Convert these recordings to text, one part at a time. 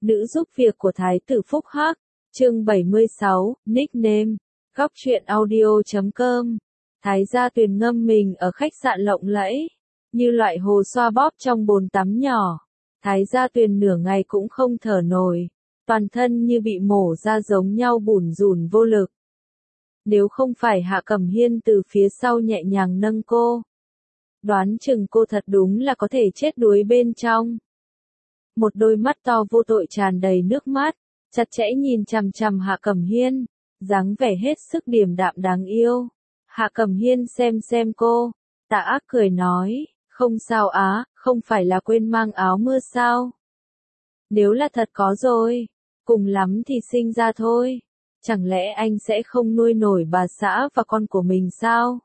nữ giúp việc của Thái tử Phúc Hắc, chương 76, nickname, góc truyện audio.com. Thái gia Tuyền ngâm mình ở khách sạn lộng lẫy, như loại hồ xoa bóp trong bồn tắm nhỏ. Thái gia Tuyền nửa ngày cũng không thở nổi, toàn thân như bị mổ ra giống nhau bủn rủn vô lực. Nếu không phải Hạ Cẩm Hiên từ phía sau nhẹ nhàng nâng cô, đoán chừng cô thật đúng là có thể chết đuối bên trong. Một đôi mắt to vô tội tràn đầy nước mắt, chặt chẽ nhìn chằm chằm Hạ Cẩm Hiên, dáng vẻ hết sức điềm đạm đáng yêu. Hạ Cẩm Hiên xem cô, tà ác cười nói, không sao á, không phải là quên mang áo mưa sao? Nếu là thật có rồi, cùng lắm thì sinh ra thôi. Chẳng lẽ anh sẽ không nuôi nổi bà xã và con của mình sao?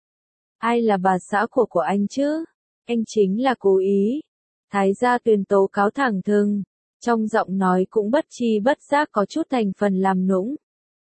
Ai là bà xã của anh chứ? Anh chính là cố ý. Thái gia Tuyền tố cáo thẳng thừng, trong giọng nói cũng bất tri bất giác có chút thành phần làm nũng.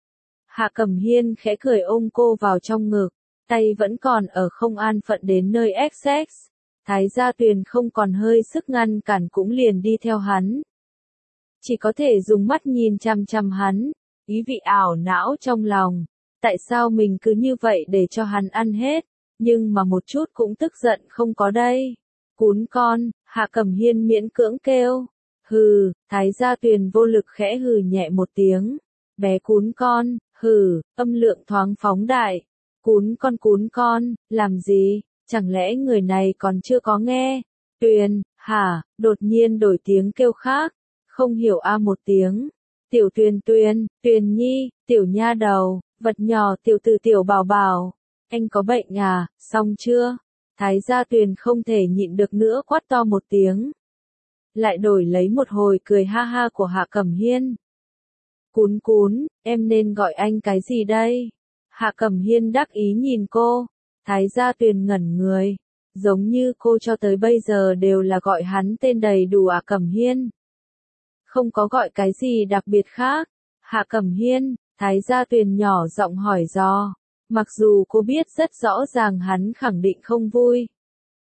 Hạ Cẩm Hiên khẽ cười ôm cô vào trong ngực, tay vẫn còn ở không an phận đến nơi XX. Thái gia Tuyền không còn hơi sức ngăn cản cũng liền đi theo hắn. Chỉ có thể dùng mắt nhìn chằm chằm hắn, ý vị ảo não trong lòng. Tại sao mình cứ như vậy để cho hắn ăn hết, nhưng mà một chút cũng tức giận không có đây. Cún con, Hạ Cẩm Hiên miễn cưỡng kêu. Hừ, Thái gia Tuyền vô lực khẽ hừ nhẹ một tiếng. Bé cún con, hừ, âm lượng thoáng phóng đại. Cún con, làm gì, chẳng lẽ người này còn chưa có nghe? Tuyền, hả, đột nhiên đổi tiếng kêu khác. Không hiểu một tiếng. Tiểu Tuyền Nhi, tiểu nha đầu, vật nhỏ tiểu tử tiểu bảo bảo. Anh có bệnh à, xong chưa? Thái gia Tuyền không thể nhịn được nữa quát to một tiếng. Lại đổi lấy một hồi cười ha ha của Hạ Cẩm Hiên. Cún, em nên gọi anh cái gì đây? Hạ Cẩm Hiên đắc ý nhìn cô. Thái gia Tuyền ngẩn người. Giống như cô cho tới bây giờ đều là gọi hắn tên đầy đủ Hạ Cẩm Hiên. Không có gọi cái gì đặc biệt khác. Hạ Cẩm Hiên, Thái gia Tuyền nhỏ giọng hỏi dò. Mặc dù cô biết rất rõ ràng hắn khẳng định không vui.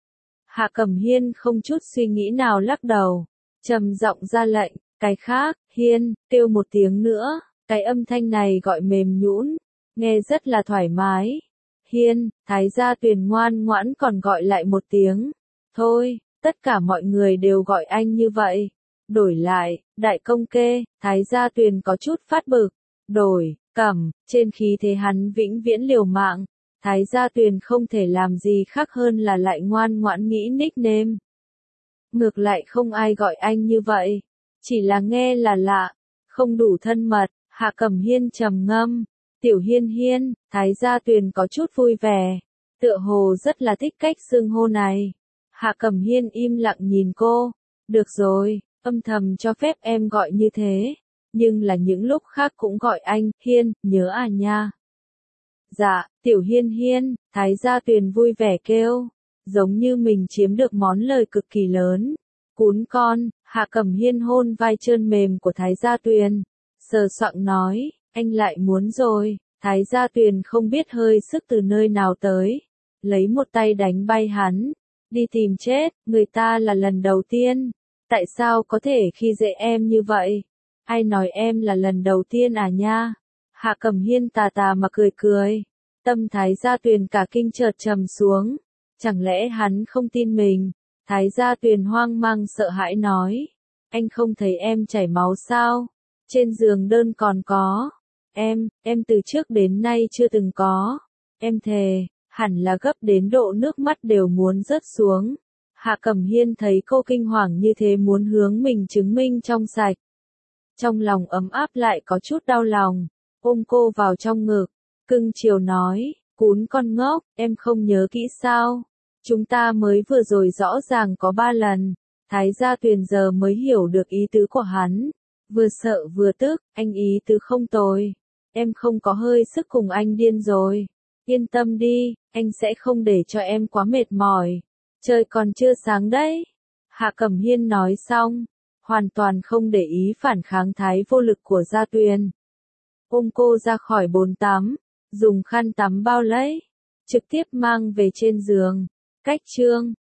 Hạ Cẩm Hiên không chút suy nghĩ nào lắc đầu, trầm giọng ra lệnh, cái khác, Hiên, kêu một tiếng nữa, cái âm thanh này gọi mềm nhũn, nghe rất là thoải mái. Hiên, Thái gia Tuyền ngoan ngoãn còn gọi lại một tiếng. Thôi, tất cả mọi người đều gọi anh như vậy. Đổi lại, đại công kê, Thái gia Tuyền có chút phát bực. Đổi, Cẩm, trên khí thế hắn vĩnh viễn liều mạng. Thái gia Tuyền không thể làm gì khác hơn là lại ngoan ngoãn nghĩ nickname. Ngược lại không ai gọi anh như vậy. Chỉ là nghe là lạ, không đủ thân mật. Hạ Cẩm Hiên trầm ngâm. Tiểu Hiên, Thái gia Tuyền có chút vui vẻ. Tựa hồ rất là thích cách xưng hô này. Hạ Cẩm Hiên im lặng nhìn cô. Được rồi, âm thầm cho phép em gọi như thế. Nhưng là những lúc khác cũng gọi anh, Hiên, nhớ à nha. Dạ, tiểu Hiên, Thái gia Tuyền vui vẻ kêu. Giống như mình chiếm được món lời cực kỳ lớn. Cún con, Hạ Cẩm Hiên hôn vai trơn mềm của Thái gia Tuyền. Sờ soạng nói, anh lại muốn rồi. Thái gia Tuyền không biết hơi sức từ nơi nào tới. Lấy một tay đánh bay hắn. Đi tìm chết, người ta là lần đầu tiên. Tại sao có thể khi dễ em như vậy? Ai nói em là lần đầu tiên à nha? Hạ Cẩm Hiên tà mà cười. Tâm Thái gia Tuyền cả kinh chợt trầm xuống. Chẳng lẽ hắn không tin mình? Thái gia Tuyền hoang mang sợ hãi nói. Anh không thấy em chảy máu sao? Trên giường đơn còn có. Em từ trước đến nay chưa từng có. Em thề, hẳn là gấp đến độ nước mắt đều muốn rớt xuống. Hạ Cẩm Hiên thấy cô kinh hoàng như thế muốn hướng mình chứng minh trong sạch. Trong lòng ấm áp lại có chút đau lòng, ôm cô vào trong ngực, cưng chiều nói, cún con ngốc, em không nhớ kỹ sao? Chúng ta mới vừa rồi rõ ràng có 3 lần, Thái gia Tuyền giờ mới hiểu được ý tứ của hắn, vừa sợ vừa tức, anh ý tứ không tồi, em không có hơi sức cùng anh điên rồi, yên tâm đi, anh sẽ không để cho em quá mệt mỏi, trời còn chưa sáng đấy. Hạ Cẩm Hiên nói xong, hoàn toàn không để ý phản kháng thái vô lực của gia Tuyền. Ôm cô ra khỏi bồn tắm, dùng khăn tắm bao lấy, trực tiếp mang về trên giường. Cách chương